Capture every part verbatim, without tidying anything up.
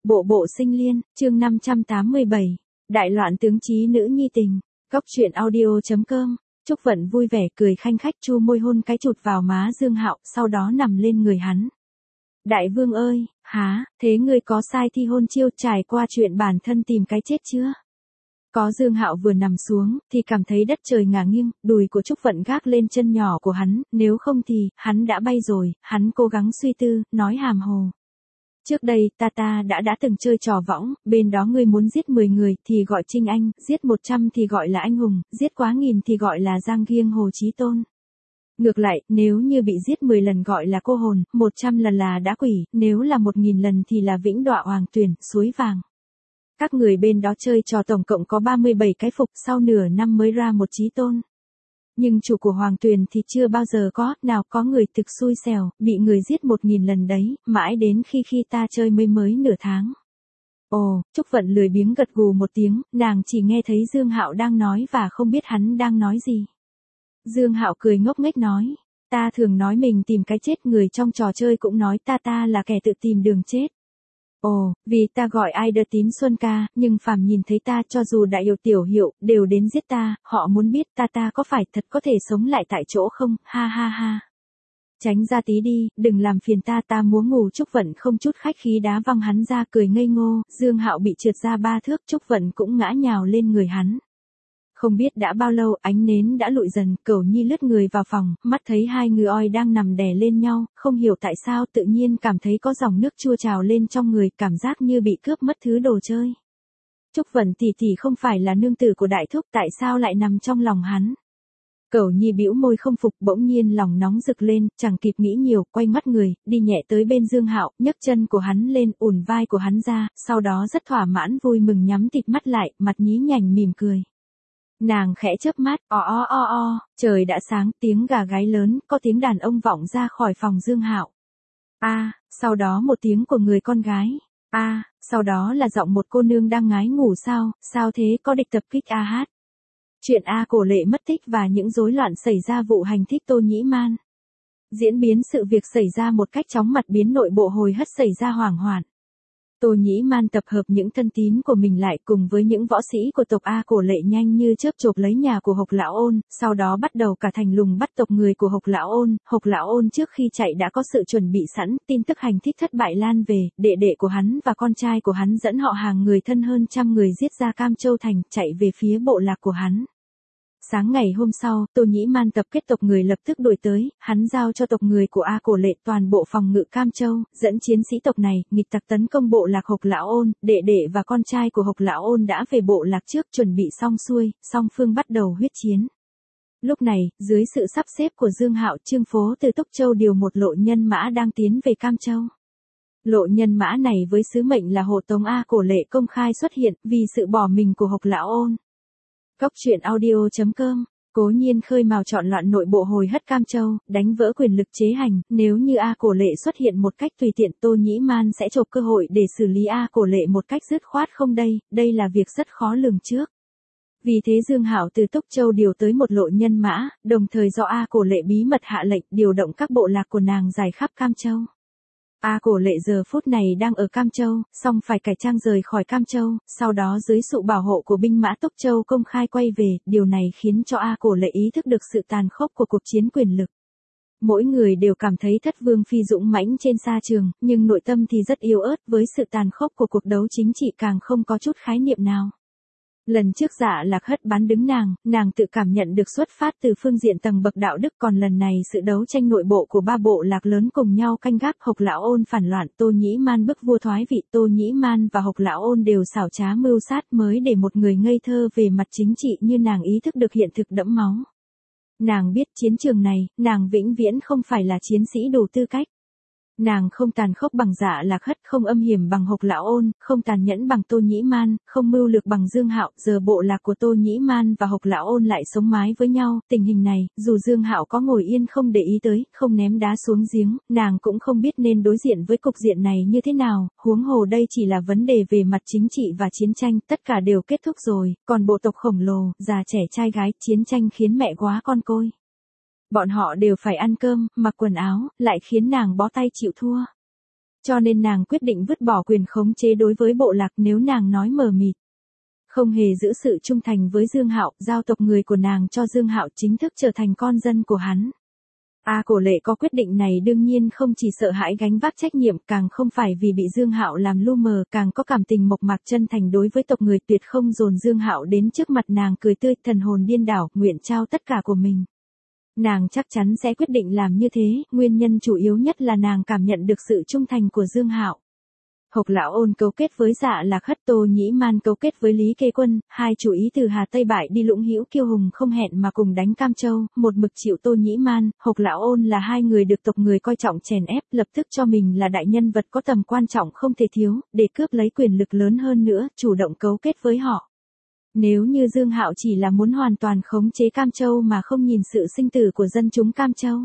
Bộ bộ sinh liên, chương năm trăm tám mươi bảy. Đại loạn tướng trí nữ nhi tình. Cóc truyện audio.com. Trúc Vận vui vẻ cười khanh khách chu môi hôn cái chụt vào má Dương Hạo, sau đó nằm lên người hắn. Đại vương ơi, há, thế ngươi có sai thi hôn chiêu trải qua chuyện bản thân tìm cái chết chưa? Có Dương Hạo vừa nằm xuống, thì cảm thấy đất trời ngả nghiêng, đùi của Trúc Vận gác lên chân nhỏ của hắn, nếu không thì, hắn đã bay rồi, hắn cố gắng suy tư, nói hàm hồ. Trước đây, ta ta đã đã từng chơi trò võng, bên đó ngươi muốn giết mười người thì gọi Trinh Anh, giết một trăm thì gọi là anh hùng, giết quá nghìn thì gọi là Giang Giêng Hồ Chí Tôn. Ngược lại, nếu như bị giết mười lần gọi là cô hồn, một trăm lần là đã quỷ, nếu là một nghìn lần thì là vĩnh đọa hoàng tuyển, suối vàng. Các người bên đó chơi trò tổng cộng có ba mươi bảy cái phục, sau nửa năm mới ra một chí tôn. Nhưng chủ của Hoàng Tuyền thì chưa bao giờ có, nào có người thực xui xẻo, bị người giết một nghìn lần đấy, mãi đến khi khi ta chơi mới mới nửa tháng. Ồ, Trúc Vận lười biếng gật gù một tiếng, nàng chỉ nghe thấy Dương Hạo đang nói và không biết hắn đang nói gì. Dương Hạo cười ngốc nghếch nói, ta thường nói mình tìm cái chết, người trong trò chơi cũng nói ta ta là kẻ tự tìm đường chết. Ồ, vì ta gọi ai đơ tín Xuân ca, nhưng phàm nhìn thấy ta cho dù đại yêu tiểu hiệu, đều đến giết ta, họ muốn biết ta ta có phải thật có thể sống lại tại chỗ không, ha ha ha. Tránh ra tí đi, đừng làm phiền ta, ta muốn ngủ. Trúc Vận không chút khách khí đá văng hắn ra, cười ngây ngô. Dương Hạo bị trượt ra ba thước, Trúc Vận cũng ngã nhào lên người hắn. Không biết đã bao lâu, ánh nến đã lụi dần, Cẩu Nhi lướt người vào phòng, mắt thấy hai người oi đang nằm đè lên nhau, không hiểu tại sao tự nhiên cảm thấy có dòng nước chua trào lên trong người, cảm giác như bị cướp mất thứ đồ chơi. Trúc Vận tỷ tỷ không phải là nương tử của đại thúc, tại sao lại nằm trong lòng hắn? Cẩu Nhi bĩu môi không phục, bỗng nhiên lòng nóng rực lên, chẳng kịp nghĩ nhiều, quay mắt người, đi nhẹ tới bên Dương Hạo, nhấc chân của hắn lên, ủn vai của hắn ra, sau đó rất thỏa mãn vui mừng nhắm tịt mắt lại, mặt nhí nhảnh mỉm cười. Nàng khẽ chớp mắt, o o o o, trời đã sáng, tiếng gà gáy lớn, có tiếng đàn ông vọng ra khỏi phòng Dương Hạo. A, à, sau đó một tiếng của người con gái. A, à, sau đó là giọng một cô nương đang ngái ngủ sao, sao thế, có địch tập kích A hát. Chuyện A Cổ Lệ mất tích và những rối loạn xảy ra vụ hành thích Tô Nhĩ Man. Diễn biến sự việc xảy ra một cách chóng mặt, biến nội bộ hồi hất xảy ra hoảng hoạn. Tô Nhĩ Man tập hợp những thân tín của mình lại cùng với những võ sĩ của tộc A Cổ Lệ nhanh như chớp chộp lấy nhà của Hộc Lão Ôn, sau đó bắt đầu cả thành lùng bắt tộc người của Hộc Lão Ôn. Hộc Lão Ôn trước khi chạy đã có sự chuẩn bị sẵn, tin tức hành thích thất bại lan về, đệ đệ của hắn và con trai của hắn dẫn họ hàng người thân hơn trăm người giết ra Cam Châu Thành, chạy về phía bộ lạc của hắn. Sáng ngày hôm sau, Tô Nhĩ Man tập kết tộc người lập tức đuổi tới, hắn giao cho tộc người của A Cổ Lệ toàn bộ phòng ngự Cam Châu, dẫn chiến sĩ tộc này, nghịch tặc tấn công bộ lạc Hộc Lão Ôn, đệ đệ và con trai của Hộc Lão Ôn đã về bộ lạc trước chuẩn bị xong xuôi, song phương bắt đầu huyết chiến. Lúc này, dưới sự sắp xếp của Dương Hạo, Trương Phố từ Túc Châu điều một lộ nhân mã đang tiến về Cam Châu. Lộ nhân mã này với sứ mệnh là hộ tống A Cổ Lệ công khai xuất hiện, vì sự bỏ mình của Hộc Lão Ôn. Cóc truyện audio.com. Cố Nhiên khơi mào trọn loạn nội bộ hồi hất Cam Châu, đánh vỡ quyền lực chế hành, nếu như A Cổ Lệ xuất hiện một cách tùy tiện, Tô Nhĩ Man sẽ chộp cơ hội để xử lý A Cổ Lệ một cách dứt khoát không đây, đây là việc rất khó lường trước. Vì thế Dương Hạo từ Túc Châu điều tới một lộ nhân mã, đồng thời do A Cổ Lệ bí mật hạ lệnh điều động các bộ lạc của nàng dài khắp Cam Châu. A Cổ Lệ giờ phút này đang ở Cam Châu, song phải cải trang rời khỏi Cam Châu, sau đó dưới sự bảo hộ của binh mã Túc Châu công khai quay về, điều này khiến cho A Cổ Lệ ý thức được sự tàn khốc của cuộc chiến quyền lực. Mỗi người đều cảm thấy Thất Vương Phi dũng mãnh trên sa trường, nhưng nội tâm thì rất yếu ớt, với sự tàn khốc của cuộc đấu chính trị càng không có chút khái niệm nào. Lần trước Dạ Lạc Hất bán đứng nàng, nàng tự cảm nhận được xuất phát từ phương diện tầng bậc đạo đức, còn lần này sự đấu tranh nội bộ của ba bộ lạc lớn cùng nhau canh gác. Hộc Lão Ôn phản loạn, Tô Nhĩ Man bức vua thoái vị, Tô Nhĩ Man và Hộc Lão Ôn đều xảo trá mưu sát mới để một người ngây thơ về mặt chính trị như nàng ý thức được hiện thực đẫm máu. Nàng biết chiến trường này, nàng vĩnh viễn không phải là chiến sĩ đủ tư cách. Nàng không tàn khốc bằng Dạ Lạc Hất, không âm hiểm bằng Hộc Lão Ôn, không tàn nhẫn bằng Tô Nhĩ Man, không mưu lược bằng Dương Hạo. Giờ bộ lạc của Tô Nhĩ Man và Hộc Lão Ôn lại sống mái với nhau, tình hình này, dù Dương Hạo có ngồi yên không để ý tới, không ném đá xuống giếng, nàng cũng không biết nên đối diện với cục diện này như thế nào, huống hồ đây chỉ là vấn đề về mặt chính trị và chiến tranh, tất cả đều kết thúc rồi, còn bộ tộc khổng lồ, già trẻ trai gái, chiến tranh khiến mẹ quá con côi. Bọn họ đều phải ăn cơm, mặc quần áo, lại khiến nàng bó tay chịu thua. Cho nên nàng quyết định vứt bỏ quyền khống chế đối với bộ lạc nếu nàng nói mờ mịt. Không hề giữ sự trung thành với Dương Hạo, giao tộc người của nàng cho Dương Hạo chính thức trở thành con dân của hắn. A Cổ Lệ có quyết định này đương nhiên không chỉ sợ hãi gánh vác trách nhiệm, càng không phải vì bị Dương Hạo làm lu mờ, càng có cảm tình mộc mạc chân thành đối với tộc người, tuyệt không dồn Dương Hạo đến trước mặt nàng cười tươi, thần hồn điên đảo, nguyện trao tất cả của mình. Nàng chắc chắn sẽ quyết định làm như thế, nguyên nhân chủ yếu nhất là nàng cảm nhận được sự trung thành của Dương Hạo. Hộc Lão Ôn cấu kết với Dạ Lạc Khất, Tô Nhĩ Man cấu kết với Lý Kê Quân, hai chủ ý từ Hà Tây bại đi Lũng Hữu Kiêu Hùng không hẹn mà cùng đánh Cam Châu, một mực chịu Tô Nhĩ Man, Hộc Lão Ôn là hai người được tộc người coi trọng chèn ép, lập tức cho mình là đại nhân vật có tầm quan trọng không thể thiếu, để cướp lấy quyền lực lớn hơn nữa, chủ động cấu kết với họ. Nếu như Dương Hạo chỉ là muốn hoàn toàn khống chế Cam Châu mà không nhìn sự sinh tử của dân chúng Cam Châu,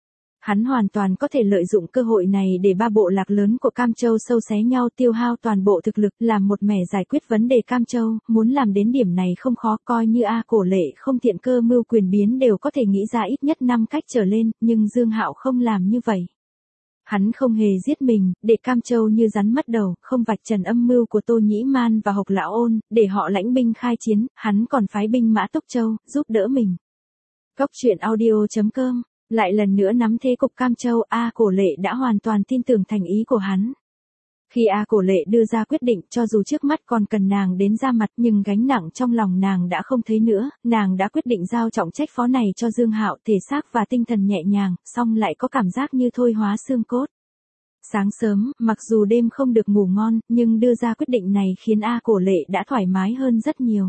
hắn hoàn toàn có thể lợi dụng cơ hội này để ba bộ lạc lớn của Cam Châu sâu xé nhau, tiêu hao toàn bộ thực lực, làm một mẻ giải quyết vấn đề Cam Châu, muốn làm đến điểm này không khó, coi như A Cổ Lệ không thiện cơ mưu quyền biến đều có thể nghĩ ra ít nhất năm cách trở lên, nhưng Dương Hạo không làm như vậy. Hắn không hề giết mình, để Cam Châu như rắn mất đầu, không vạch trần âm mưu của Tô Nhĩ Man và Hộc Lão Ôn, để họ lãnh binh khai chiến, hắn còn phái binh mã Tốc Châu, giúp đỡ mình. Góc truyện audio chấm com lại lần nữa nắm thế cục Cam Châu, A Cổ Lệ đã hoàn toàn tin tưởng thành ý của hắn. Khi A Cổ Lệ đưa ra quyết định, cho dù trước mắt còn cần nàng đến ra mặt nhưng gánh nặng trong lòng nàng đã không thấy nữa, nàng đã quyết định giao trọng trách phó này cho Dương Hạo, thể xác và tinh thần nhẹ nhàng, song lại có cảm giác như thôi hóa xương cốt. Sáng sớm, mặc dù đêm không được ngủ ngon, nhưng đưa ra quyết định này khiến A Cổ Lệ đã thoải mái hơn rất nhiều.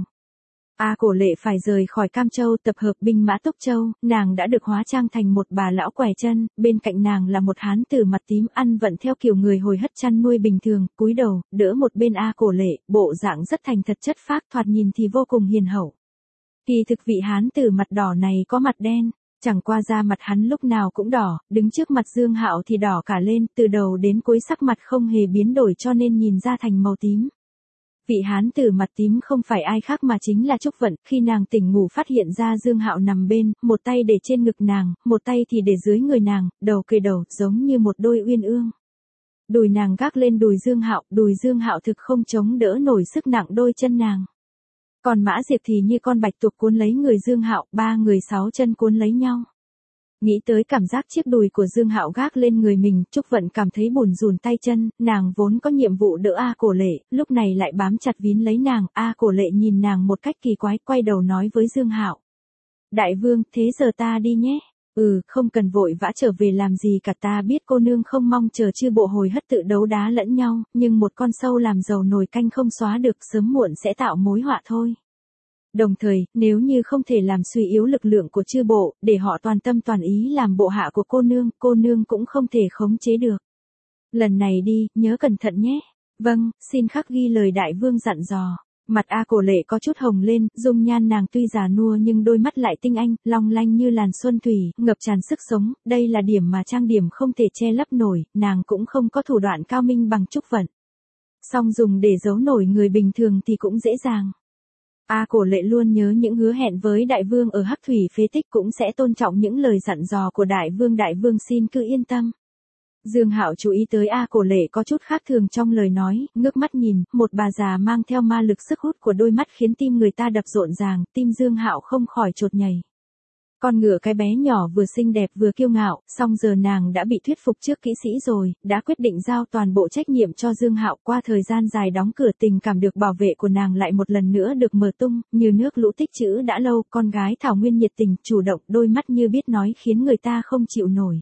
A Cổ Lệ phải rời khỏi Cam Châu, tập hợp binh mã Tốc Châu, nàng đã được hóa trang thành một bà lão quẻ chân, bên cạnh nàng là một hán tử mặt tím ăn vận theo kiểu người hồi hất chăn nuôi bình thường, cúi đầu, đỡ một bên A Cổ Lệ, bộ dạng rất thành thật chất phác, thoạt nhìn thì vô cùng hiền hậu. Kỳ thực vị hán tử mặt đỏ này có mặt đen, chẳng qua da mặt hắn lúc nào cũng đỏ, đứng trước mặt Dương Hạo thì đỏ cả lên, từ đầu đến cuối sắc mặt không hề biến đổi cho nên nhìn ra thành màu tím. Vị hán tử mặt tím không phải ai khác mà chính là Trúc Vận, khi nàng tỉnh ngủ phát hiện ra Dương Hạo nằm bên, một tay để trên ngực nàng, một tay thì để dưới người nàng, đầu kề đầu, giống như một đôi uyên ương. Đùi nàng gác lên đùi Dương Hạo, đùi Dương Hạo thực không chống đỡ nổi sức nặng đôi chân nàng. Còn Mã Diệp thì như con bạch tuộc cuốn lấy người Dương Hạo, ba người sáu chân cuốn lấy nhau. Nghĩ tới cảm giác chiếc đùi của Dương Hạo gác lên người mình, Trúc Vận cảm thấy bủn rủn tay chân, nàng vốn có nhiệm vụ đỡ A Cổ Lệ, lúc này lại bám chặt vín lấy nàng, A Cổ Lệ nhìn nàng một cách kỳ quái, quay đầu nói với Dương Hạo. Đại vương, thế giờ ta đi nhé. Ừ, không cần vội vã trở về làm gì cả, ta biết cô nương không mong chờ chư bộ hồi hất tự đấu đá lẫn nhau, nhưng một con sâu làm dầu nồi canh không xóa được, sớm muộn sẽ tạo mối họa thôi. Đồng thời, nếu như không thể làm suy yếu lực lượng của chư bộ, để họ toàn tâm toàn ý làm bộ hạ của cô nương, cô nương cũng không thể khống chế được. Lần này đi, nhớ cẩn thận nhé. Vâng, xin khắc ghi lời đại vương dặn dò. Mặt A Cổ Lệ có chút hồng lên, dung nhan nàng tuy già nua nhưng đôi mắt lại tinh anh, long lanh như làn xuân thủy, ngập tràn sức sống, đây là điểm mà trang điểm không thể che lấp nổi, nàng cũng không có thủ đoạn cao minh bằng Trúc Vận. Song dùng để giấu nổi người bình thường thì cũng dễ dàng. A Cổ Lệ luôn nhớ những hứa hẹn với đại vương ở Hắc Thủy phế tích, cũng sẽ tôn trọng những lời dặn dò của đại vương, đại vương xin cứ yên tâm. Dương Hạo chú ý tới A Cổ Lệ có chút khác thường trong lời nói, ngước mắt nhìn, một bà già mang theo ma lực sức hút của đôi mắt khiến tim người ta đập rộn ràng, tim Dương Hạo không khỏi chột nhảy. Con ngựa cái bé nhỏ vừa xinh đẹp vừa kiêu ngạo, song giờ nàng đã bị thuyết phục trước kỹ sĩ rồi, đã quyết định giao toàn bộ trách nhiệm cho Dương Hạo. Qua thời gian dài đóng cửa, tình cảm được bảo vệ của nàng lại một lần nữa được mở tung, như nước lũ tích trữ đã lâu, con gái Thảo Nguyên nhiệt tình, chủ động, đôi mắt như biết nói khiến người ta không chịu nổi.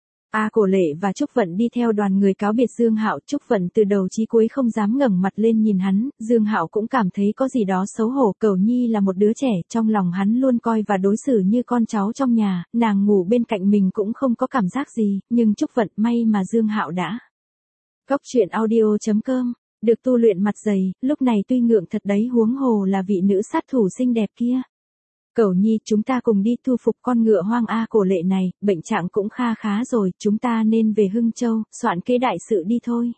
A Cổ Lệ và Trúc Vận đi theo đoàn người cáo biệt Dương Hạo, Trúc Vận từ đầu chí cuối không dám ngẩng mặt lên nhìn hắn, Dương Hạo cũng cảm thấy có gì đó xấu hổ, Cẩu Nhi là một đứa trẻ, trong lòng hắn luôn coi và đối xử như con cháu trong nhà, nàng ngủ bên cạnh mình cũng không có cảm giác gì, nhưng Trúc Vận may mà Dương Hạo đã. Góc truyện audio chấm com, được tu luyện mặt dày, lúc này tuy ngượng thật đấy, huống hồ là vị nữ sát thủ xinh đẹp kia. Cẩu Nhi, chúng ta cùng đi thu phục con ngựa hoang A Cổ Lệ này, bệnh trạng cũng kha khá rồi, chúng ta nên về Hưng Châu, soạn kế đại sự đi thôi.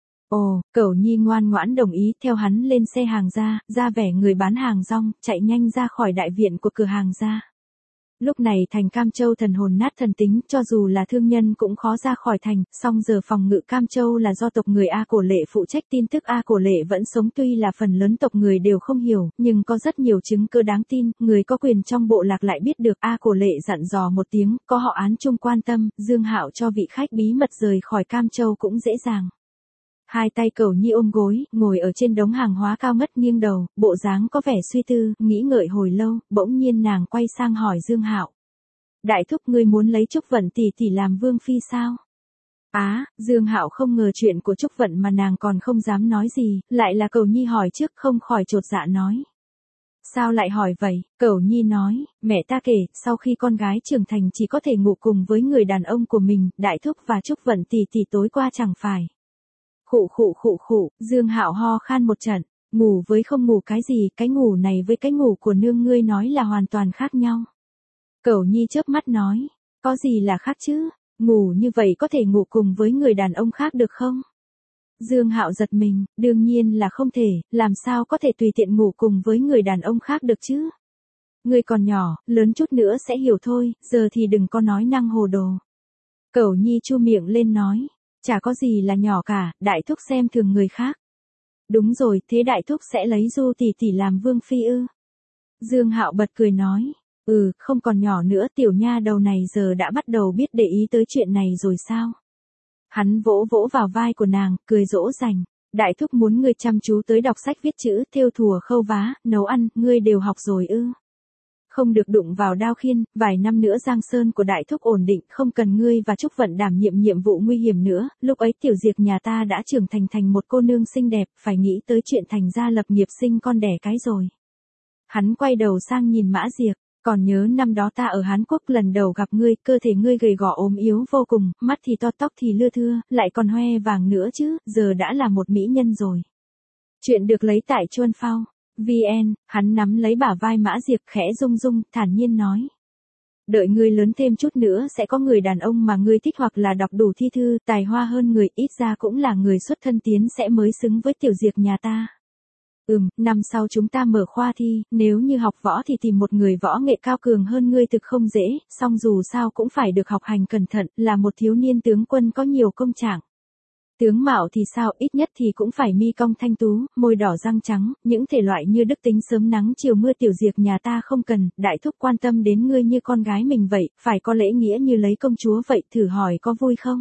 Ồ, Cẩu Nhi ngoan ngoãn đồng ý, theo hắn lên xe hàng ra, ra vẻ người bán hàng rong, chạy nhanh ra khỏi đại viện của cửa hàng ra. Lúc này thành Cam Châu thần hồn nát thần tính, cho dù là thương nhân cũng khó ra khỏi thành, song giờ phòng ngự Cam Châu là do tộc người A Cổ Lệ phụ trách, tin tức A Cổ Lệ vẫn sống tuy là phần lớn tộc người đều không hiểu, nhưng có rất nhiều chứng cứ đáng tin, người có quyền trong bộ lạc lại biết được. A Cổ Lệ dặn dò một tiếng, có họ Án chung quan tâm, Dương Hạo cho vị khách bí mật rời khỏi Cam Châu cũng dễ dàng. Hai tay Cẩu Nhi ôm gối, ngồi ở trên đống hàng hóa cao ngất nghiêng đầu, bộ dáng có vẻ suy tư, nghĩ ngợi hồi lâu, bỗng nhiên nàng quay sang hỏi Dương Hạo. Đại thúc, ngươi muốn lấy Trúc Vận tỷ tỷ làm vương phi sao? Á, à, Dương Hạo không ngờ chuyện của Trúc Vận mà nàng còn không dám nói gì, lại là Cẩu Nhi hỏi trước, không khỏi chột dạ nói. Sao lại hỏi vậy? Cẩu Nhi nói, mẹ ta kể, sau khi con gái trưởng thành chỉ có thể ngủ cùng với người đàn ông của mình, Đại thúc và Trúc Vận tỷ tỷ tối qua chẳng phải. Khụ khụ khụ khụ, Dương Hạo ho khan một trận, ngủ với không ngủ cái gì, cái ngủ này với cái ngủ của nương ngươi nói là hoàn toàn khác nhau. Cẩu Nhi chớp mắt nói, có gì là khác chứ, ngủ như vậy có thể ngủ cùng với người đàn ông khác được không? Dương Hạo giật mình, đương nhiên là không thể, làm sao có thể tùy tiện ngủ cùng với người đàn ông khác được chứ? Ngươi còn nhỏ, lớn chút nữa sẽ hiểu thôi, giờ thì đừng có nói năng hồ đồ. Cẩu Nhi chu miệng lên nói. Chả có gì là nhỏ cả, đại thúc xem thường người khác. Đúng rồi, thế đại thúc sẽ lấy Du tỷ tỷ làm vương phi ư? Dương Hạo bật cười nói, ừ, không còn nhỏ nữa, tiểu nha đầu này giờ đã bắt đầu biết để ý tới chuyện này rồi sao? Hắn vỗ vỗ vào vai của nàng, cười dỗ dành, đại thúc muốn ngươi chăm chú tới đọc sách viết chữ, thêu thùa khâu vá, nấu ăn, ngươi đều học rồi ư? Không được đụng vào đao khiên, vài năm nữa Giang Sơn của đại thúc ổn định, không cần ngươi và Trúc Vận đảm nhiệm nhiệm vụ nguy hiểm nữa, lúc ấy tiểu diệt nhà ta đã trưởng thành thành một cô nương xinh đẹp, phải nghĩ tới chuyện thành gia lập nghiệp sinh con đẻ cái rồi. Hắn quay đầu sang nhìn Mã Diệp, còn nhớ năm đó ta ở Hán Quốc lần đầu gặp ngươi, cơ thể ngươi gầy gò ốm yếu vô cùng, mắt thì to tóc thì lưa thưa, lại còn hoe vàng nữa chứ, giờ đã là một mỹ nhân rồi. Chuyện được lấy tại Chuân Phao. vê en, hắn nắm lấy bả vai Mã Diệp khẽ rung rung, thản nhiên nói. Đợi ngươi lớn thêm chút nữa sẽ có người đàn ông mà ngươi thích hoặc là đọc đủ thi thư, tài hoa hơn người, ít ra cũng là người xuất thân tiến sẽ mới xứng với tiểu diệt nhà ta. Ừm, năm sau chúng ta mở khoa thi, nếu như học võ thì tìm một người võ nghệ cao cường hơn ngươi thực không dễ, song dù sao cũng phải được học hành cẩn thận, là một thiếu niên tướng quân có nhiều công trạng. Tướng mạo thì sao, ít nhất thì cũng phải mi cong thanh tú, môi đỏ răng trắng, những thể loại như đức tính sớm nắng chiều mưa tiểu diệt nhà ta không cần, đại thúc quan tâm đến ngươi như con gái mình vậy, phải có lễ nghĩa như lấy công chúa vậy, thử hỏi có vui không?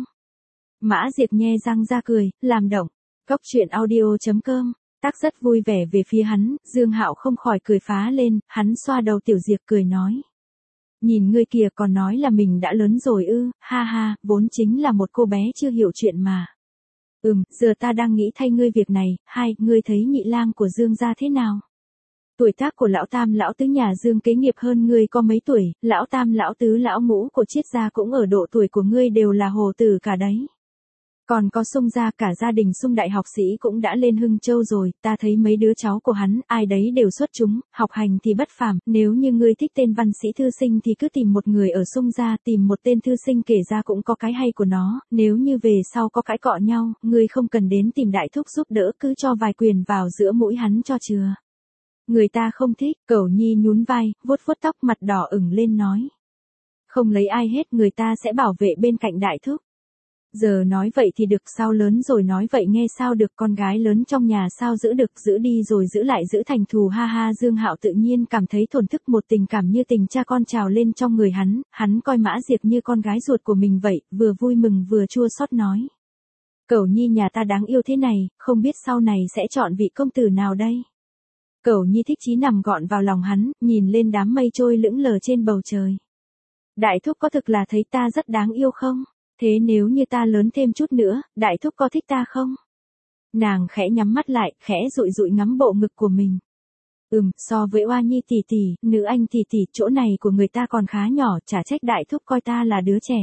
Mã Diệp nhe răng ra cười, làm động. Cốc truyện audio chấm com, tác rất vui vẻ về phía hắn, Dương Hạo không khỏi cười phá lên, hắn xoa đầu tiểu diệt cười nói. Nhìn ngươi kìa còn nói là mình đã lớn rồi ư, ha ha, vốn chính là một cô bé chưa hiểu chuyện mà. Ừm, giờ ta đang nghĩ thay ngươi việc này, hai, ngươi thấy nhị lang của Dương gia thế nào? Tuổi tác của lão tam lão tứ nhà Dương kế nghiệp hơn ngươi có mấy tuổi, lão tam lão tứ lão ngũ của Triết gia cũng ở độ tuổi của ngươi đều là hồ tử cả đấy. Còn có Sung gia, cả gia đình Sung đại học sĩ cũng đã lên Hưng Châu rồi, ta thấy mấy đứa cháu của hắn, ai đấy đều xuất chúng, học hành thì bất phàm, nếu như ngươi thích tên văn sĩ thư sinh thì cứ tìm một người ở Sung gia, tìm một tên thư sinh kể ra cũng có cái hay của nó, nếu như về sau có cãi cọ nhau, ngươi không cần đến tìm đại thúc giúp đỡ, cứ cho vài quyền vào giữa mũi hắn cho chừa. Người ta không thích, Cẩu Nhi nhún vai, vuốt vuốt tóc mặt đỏ ửng lên nói. Không lấy ai hết, người ta sẽ bảo vệ bên cạnh đại thúc. Giờ nói vậy thì được, sao lớn rồi nói vậy nghe sao được, con gái lớn trong nhà sao giữ được, giữ đi rồi giữ lại giữ thành thù, ha ha. Dương Hạo tự nhiên cảm thấy thổn thức, một tình cảm như tình cha con trào lên trong người hắn, hắn coi Mã Diệp như con gái ruột của mình vậy, vừa vui mừng vừa chua xót nói. Cẩu Nhi nhà ta đáng yêu thế này, không biết sau này sẽ chọn vị công tử nào đây? Cẩu Nhi thích chí nằm gọn vào lòng hắn, nhìn lên đám mây trôi lững lờ trên bầu trời. Đại thúc có thực là thấy ta rất đáng yêu không? Thế nếu như ta lớn thêm chút nữa, đại thúc có thích ta không? Nàng khẽ nhắm mắt lại, khẽ dụi dụi ngắm bộ ngực của mình. Ừm, so với Oa Nhi tỷ tỷ, nữ anh tỷ tỷ, chỗ này của người ta còn khá nhỏ, chả trách đại thúc coi ta là đứa trẻ.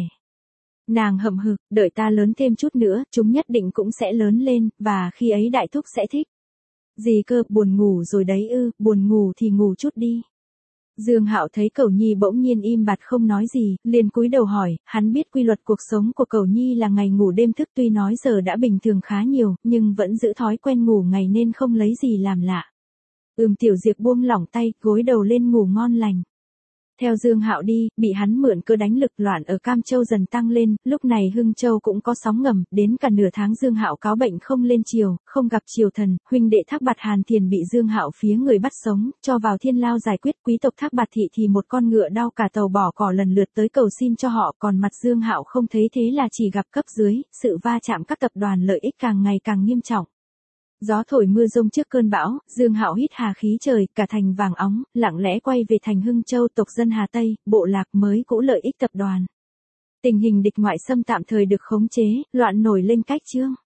Nàng hậm hực, đợi ta lớn thêm chút nữa, chúng nhất định cũng sẽ lớn lên, và khi ấy đại thúc sẽ thích. Gì cơ, buồn ngủ rồi đấy ư, buồn ngủ thì ngủ chút đi. Dương Hạo thấy Cẩu Nhi bỗng nhiên im bặt không nói gì, liền cúi đầu hỏi, hắn biết quy luật cuộc sống của Cẩu Nhi là ngày ngủ đêm thức, tuy nói giờ đã bình thường khá nhiều, nhưng vẫn giữ thói quen ngủ ngày nên không lấy gì làm lạ. Ừm, tiểu Diệp buông lỏng tay, gối đầu lên ngủ ngon lành. Theo Dương Hạo đi, bị hắn mượn cơ đánh lực, loạn ở Cam Châu dần tăng lên, lúc này Hưng Châu cũng có sóng ngầm, đến cả nửa tháng Dương Hạo cáo bệnh không lên triều, không gặp triều thần, huynh đệ Thác Bạt Hàn Thiền bị Dương Hạo phía người bắt sống, cho vào thiên lao giải quyết, quý tộc Thác Bạt thị thì một con ngựa đau cả tàu bỏ cỏ lần lượt tới cầu xin cho họ, còn mặt Dương Hạo không thấy thế là chỉ gặp cấp dưới, sự va chạm các tập đoàn lợi ích càng ngày càng nghiêm trọng. Gió thổi mưa rông trước cơn bão, Dương Hạo hít hà khí trời, cả thành vàng óng, lặng lẽ quay về thành Hưng Châu, tộc dân Hà Tây, bộ lạc mới cũ lợi ích tập đoàn. Tình hình địch ngoại xâm tạm thời được khống chế, loạn nổi lên cách chương.